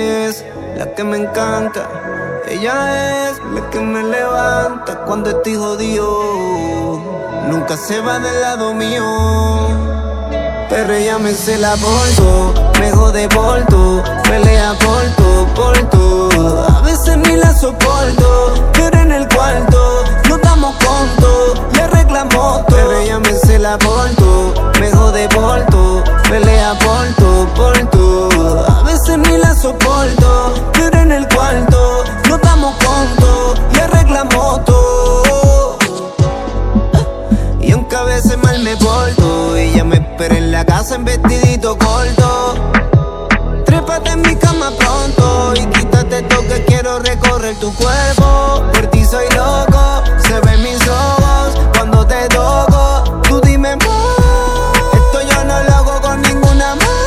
es la que me encanta. Ella es la que me levanta cuando estoy jodido. Nunca se va del lado mío. Pero ella me cela por todo, me jode por todo, pelea por todo. A veces ni la soporto, pero en el cuarto no damos conto, le arreglamos todo. Pero ella me cela por todo, me jode por todo, pelea por todo. A veces ni la soporto, pero en el cuarto no damos conto, le arreglamos todo. Y aunque a veces mal me porto, ella me espera en la casa en vestidito corto. Trépate en mi cama pronto y quítate esto que quiero recorrer tu cuerpo. Por ti soy loco, se ven mis ojos cuando te toco. Tú dime más, esto yo no lo hago con ninguna más.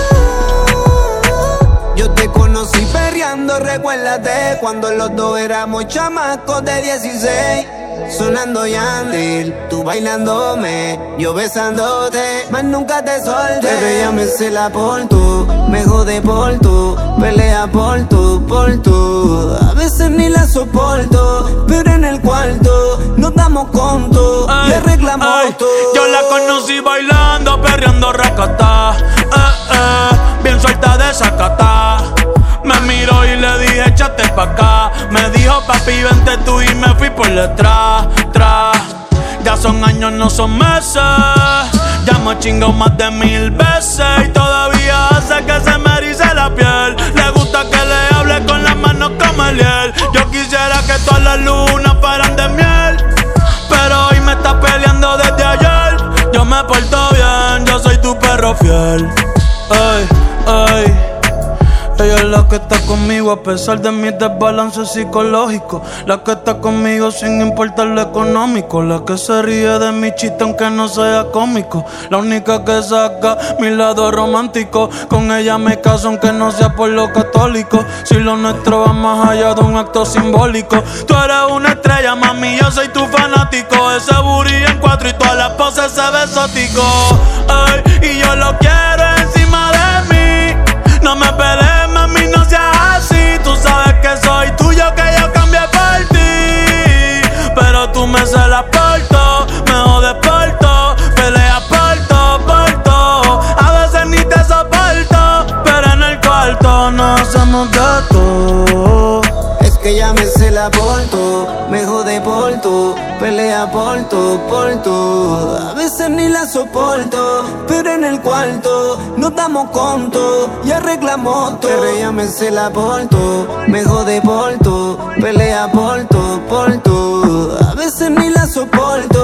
Yo te conocí perreando, recuérdate cuando los dos éramos chamacos de 16. Sonando Yandel, tú bailándome, yo besándote, mas nunca te solté. Pero ella me cela por todo, me jode por todo, pelea por todo. A veces ni la soporto, pero en el cuarto nos damos conto, le arreglamos todo. Yo la conocí bailando, perreando racatá, bien suelta de sacatá. Me miró y le dije, échate pa' acá. Me dijo, papi, vente tú y me fui por detrás, Ya son años, no son meses. Ya me chingó más de 1000 veces y todavía hace que se me erice la piel. Le gusta que le hable con las manos como Eliel. Yo quisiera que todas las lunas fueran de miel, pero hoy me está peleando desde ayer. Yo me porto bien, yo soy tu perro fiel. Ella es la que está conmigo a pesar de mis desbalances psicológicos. La que está conmigo sin importar lo económico. La que se ríe de mi chiste aunque no sea cómico. La única que saca mi lado romántico. Con ella me caso aunque no sea por lo católico. Si lo nuestro va más allá de un acto simbólico. Tú eres una estrella, mami, yo soy tu fanático. Ese booty en 4 y todas las poses se ve exótico. Y yo lo quiero encima de mí. No me pelees, mami, no seas así. Tú sabes que soy tuyo, que yo cambié por ti. Pero tú me celas por todo, me jodes por todo, peleas por todo. A veces ni te soporto, pero en el cuarto nos hacemos de todo. Es que ella me cela por todo, me jode por todo, pelea por todo. A veces ni la soporto, pero en el cuarto nos damos conto y arreglamos todo. Pero ella me cela por todo, me jode por todo, pelea por todo. A veces ni la soporto,